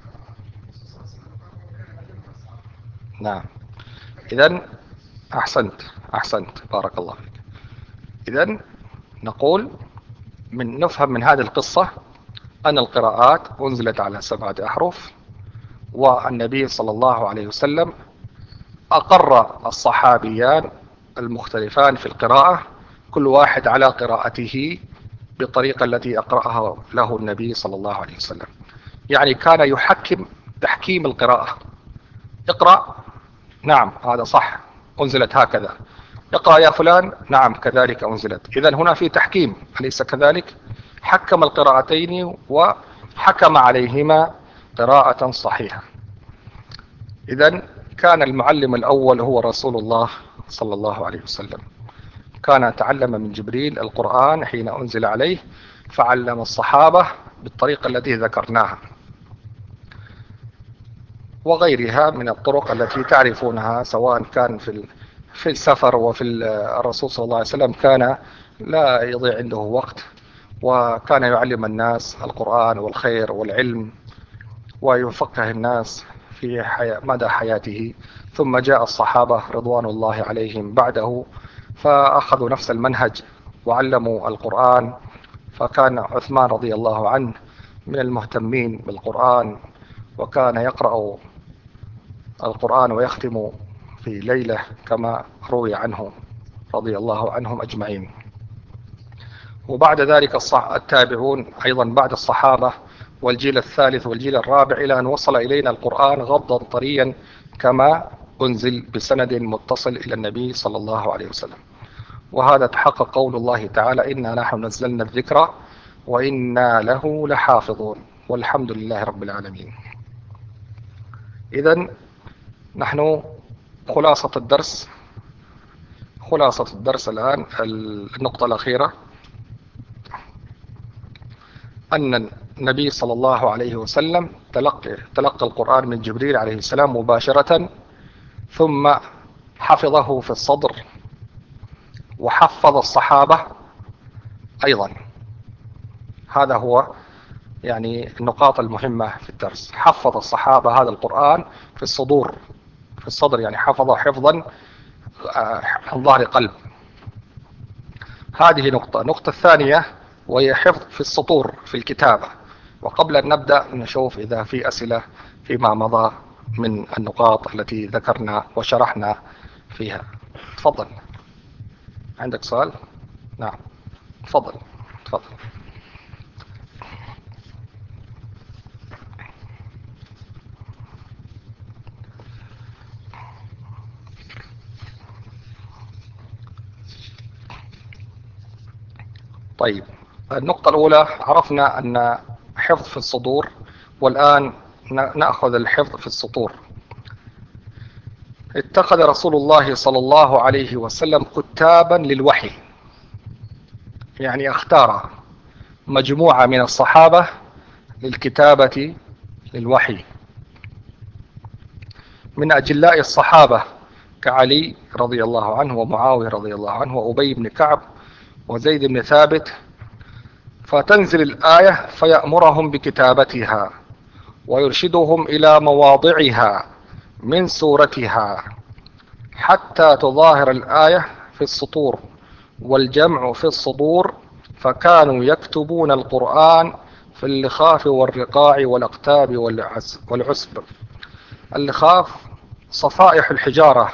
نعم إذن أحسنت أحسنت بارك الله فيك. إذن نقول من نفهم من هذه القصة أن القراءات أنزلت على سبعة أحرف، والنبي صلى الله عليه وسلم أقر الصحابيان المختلفان في القراءة كل واحد على قراءته بالطريقة التي أقرأها له النبي صلى الله عليه وسلم. يعني كان يحكم تحكيم القراءة. اقرأ، نعم هذا صح، أنزلت هكذا. اقرأ يا فلان، نعم كذلك أنزلت. إذن هنا في تحكيم، أليس كذلك؟ حكم القراءتين وحكم عليهما قراءة صحيحة. إذن كان المعلم الأول هو رسول الله صلى الله عليه وسلم. كان تعلم من جبريل القرآن حين أنزل عليه، فعلم الصحابة بالطريقة التي ذكرناها وغيرها من الطرق التي تعرفونها، سواء كان في في السفر. وفي الرسول صلى الله عليه وسلم كان لا يضيع عنده وقت، وكان يعلم الناس القرآن والخير والعلم ويفقه الناس في حياة مدى حياته. ثم جاء الصحابة رضوان الله عليهم بعده فأخذوا نفس المنهج وعلموا القرآن. فكان عثمان رضي الله عنه من المهتمين بالقرآن، وكان يقرأ القرآن ويختم في ليلة كما روي عنه رضي الله عنهم أجمعين. وبعد ذلك التابعون أيضا بعد الصحابة والجيل الثالث والجيل الرابع، إلى أن وصل إلينا القرآن غضا طريا كما أنزل بسند متصل إلى النبي صلى الله عليه وسلم. وهذا تحقق قول الله تعالى: إنا نحن نزلنا الذكر وإنا له لحافظون والحمد لله رب العالمين. إذن نحن خلاصة الدرس خلاصة الدرس الآن النقطة الأخيرة، أن النبي صلى الله عليه وسلم تلقى, تلقى القرآن من جبريل عليه السلام مباشرة، ثم حفظه في الصدر وحفظ الصحابة أيضا. هذا هو يعني النقاط المهمة في الدرس. حفظ الصحابة هذا القرآن في الصدور، في الصدر، يعني حفظه حفظا عن ظهر قلب. هذه نقطة. النقطة الثانية وهي حفظ في السطور في الكتابة. وقبل أن نبدأ نشوف إذا في أسئلة فيما مضى من النقاط التي ذكرنا وشرحنا فيها. تفضل، عندك سؤال؟ نعم تفضل تفضل. طيب، النقطة الأولى عرفنا أن حفظ في الصدور، والآن نأخذ الحفظ في السطور. اتخذ رسول الله صلى الله عليه وسلم كتابا للوحي، يعني اختار مجموعة من الصحابة للكتابة للوحي. من أجلاء الصحابة كعلي رضي الله عنه ومعاوية رضي الله عنه وأبي بن كعب وزيد بن ثابت، فتنزل الآية فيأمرهم بكتابتها ويرشدهم إلى مواضعها من سورتها حتى تظاهر الآية في السطور والجمع في الصدور، فكانوا يكتبون القرآن في اللخاف والرقاع والأقتاب والعسب. اللخاف صفائح الحجارة،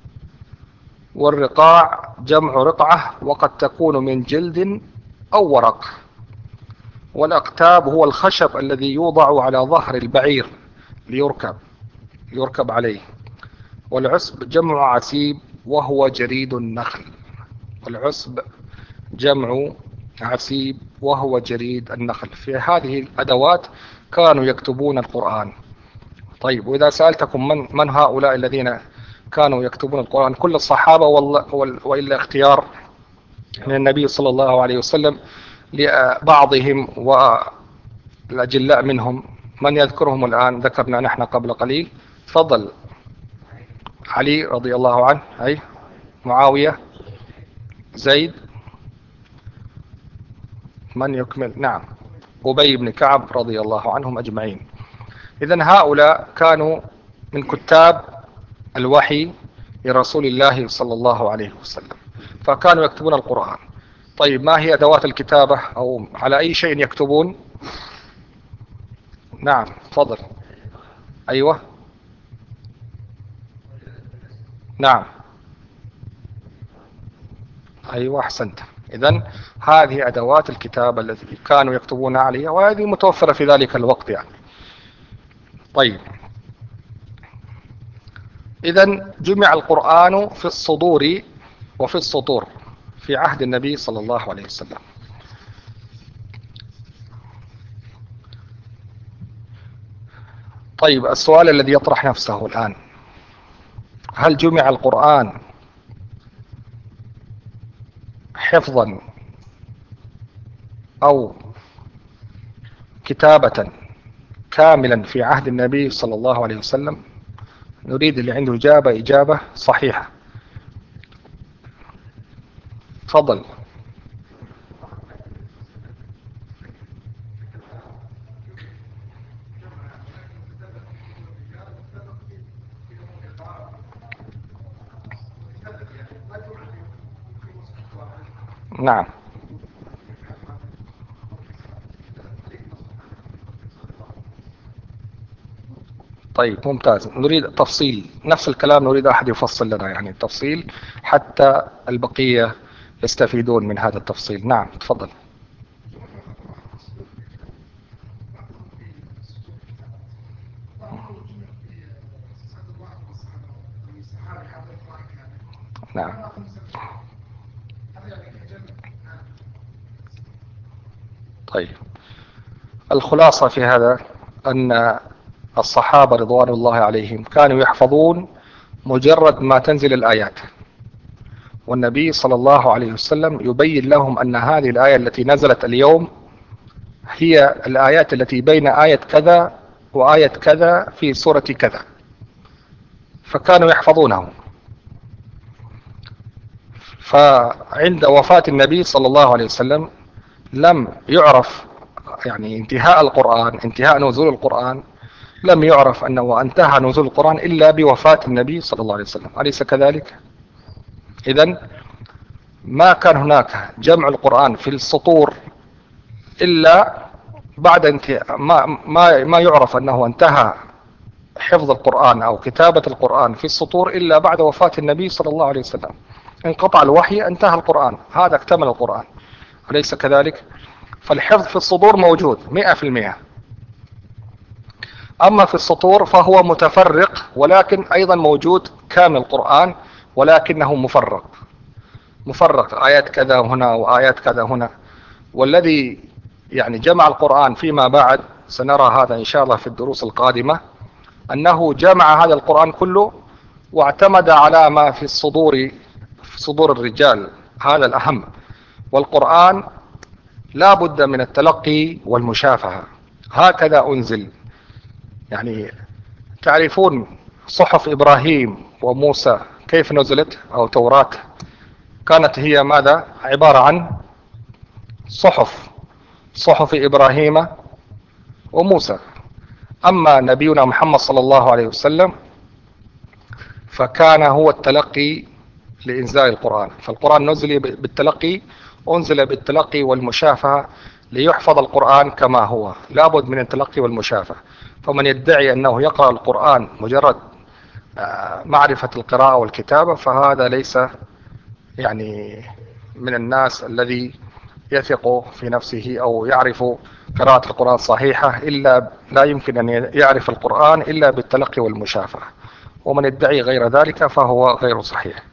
والرقاع جمع رقعة وقد تكون من جلد أو ورق، والأقتاب هو الخشب الذي يوضع على ظهر البعير ليركب يركب عليه، والعسب جمع عسيب وهو جريد النخل. والعسب جمع عسيب وهو جريد النخل. في هذه الأدوات كانوا يكتبون القرآن. طيب، وإذا سألتكم من, من هؤلاء الذين كانوا يكتبون القرآن؟ كل الصحابة وإلا اختيار من النبي صلى الله عليه وسلم لبعضهم والأجلاء منهم. من يذكرهم الآن؟ ذكرنا نحن قبل قليل. تفضل. علي رضي الله عنه، أي معاوية، زيد، من يكمل؟ نعم، أبي بن كعب رضي الله عنهم أجمعين. إذن هؤلاء كانوا من كتاب الوحي لرسول الله صلى الله عليه وسلم، فكانوا يكتبون القرآن. طيب، ما هي أدوات الكتابة أو على أي شيء يكتبون؟ نعم، تفضل. أيوة، نعم، أيوة، أحسنت. إذن هذه أدوات الكتابة التي كانوا يكتبون عليها، وهذه متوفرة في ذلك الوقت يعني. طيب، إذن جمع القرآن في الصدور وفي السطور في عهد النبي صلى الله عليه وسلم. طيب، السؤال الذي يطرح نفسه الآن: هل جمع القرآن حفظا أو كتابة كاملا في عهد النبي صلى الله عليه وسلم؟ نريد اللي عنده إجابة إجابة صحيحة. تفضل. نعم. طيب، ممتاز. نريد تفصيل نفس الكلام، نريد أحد يفصل لنا يعني التفصيل حتى البقية يستفيدون من هذا التفصيل. نعم، تفضل. نعم. طيب، الخلاصة في هذا أن الصحابة رضوان الله عليهم كانوا يحفظون مجرد ما تنزل الآيات، والنبي صلى الله عليه وسلم يبين لهم أن هذه الآية التي نزلت اليوم هي الآيات التي بين آية كذا وآية كذا في سورة كذا، فكانوا يحفظونه. فعند وفاة النبي صلى الله عليه وسلم لم يعرف يعني انتهاء القرآن، انتهاء نزول القرآن لم يعرف أنه انتهى نزول القرآن إلا بوفاة النبي صلى الله عليه وسلم، أليس كذلك؟ إذن ما كان هناك جمع القرآن في السطور إلا بعد انتهاء ما, ما, ما يعرف أنه انتهى حفظ القرآن أو كتابة القرآن في السطور إلا بعد وفاة النبي صلى الله عليه وسلم. انقطع الوحي، انتهى القرآن، هذا اكتمل القرآن، أليس كذلك؟ فالحفظ في الصدور موجود مئة في المئة، أما في السطور فهو متفرق، ولكن أيضا موجود كامل القرآن ولكنه مفرق مفرق آيات كذا هنا وآيات كذا هنا. والذي يعني جمع القرآن فيما بعد، سنرى هذا إن شاء الله في الدروس القادمة، أنه جمع هذا القرآن كله واعتمد على ما في الصدور في صدور الرجال، هذا الأهم، والقرآن لا بد من التلقي والمشافهة، هكذا أنزل. يعني تعرفون صحف إبراهيم وموسى كيف نزلت، أو توراة كانت هي ماذا؟ عبارة عن صحف صحف إبراهيم وموسى. أما نبينا محمد صلى الله عليه وسلم فكان هو التلقي لإنزال القرآن، فالقرآن نزل بالتلقي، أنزل بالتلقي والمشافهة ليحفظ القرآن كما هو، لابد من التلقي والمشافهة. فمن يدعي أنه يقرأ القرآن مجرد معرفة القراءة والكتابة فهذا ليس يعني من الناس الذي يثق في نفسه أو يعرف قراءة القرآن صحيحة، إلا لا يمكن أن يعرف القرآن إلا بالتلقي والمشافهة، ومن يدعي غير ذلك فهو غير صحيح.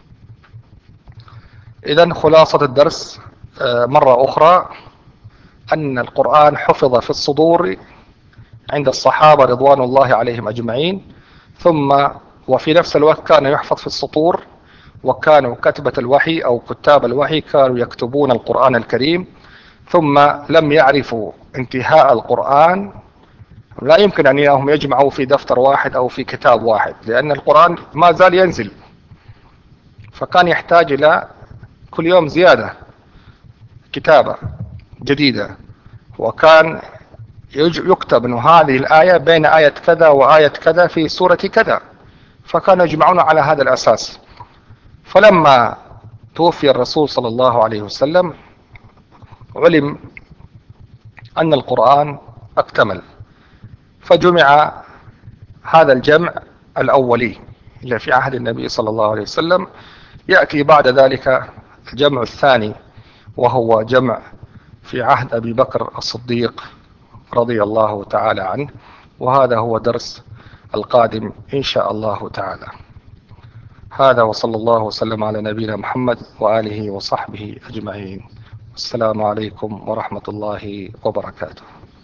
إذن خلاصة الدرس مرة أخرى أن القرآن حفظ في الصدور عند الصحابة رضوان الله عليهم أجمعين، ثم وفي نفس الوقت كان يحفظ في السطور، وكانوا كتبة الوحي أو كتاب الوحي كانوا يكتبون القرآن الكريم، ثم لم يعرفوا انتهاء القرآن، لا يمكن أن هم يجمعوا في دفتر واحد أو في كتاب واحد، لأن القرآن ما زال ينزل، فكان يحتاج إلى كل يوم زيادة كتابة جديدة، وكان يكتب أن هذه الآية بين آية كذا وآية كذا في سورة كذا، فكانوا يجمعون على هذا الأساس. فلما توفي الرسول صلى الله عليه وسلم علم أن القرآن اكتمل، فجمع هذا الجمع الأولي اللي في عهد النبي صلى الله عليه وسلم. يأتي بعد ذلك الجمع الثاني وهو جمع في عهد أبي بكر الصديق رضي الله تعالى عنه، وهذا هو درس القادم إن شاء الله تعالى. هذا وصلى الله وسلم على نبينا محمد وآله وصحبه أجمعين. السلام عليكم ورحمة الله وبركاته.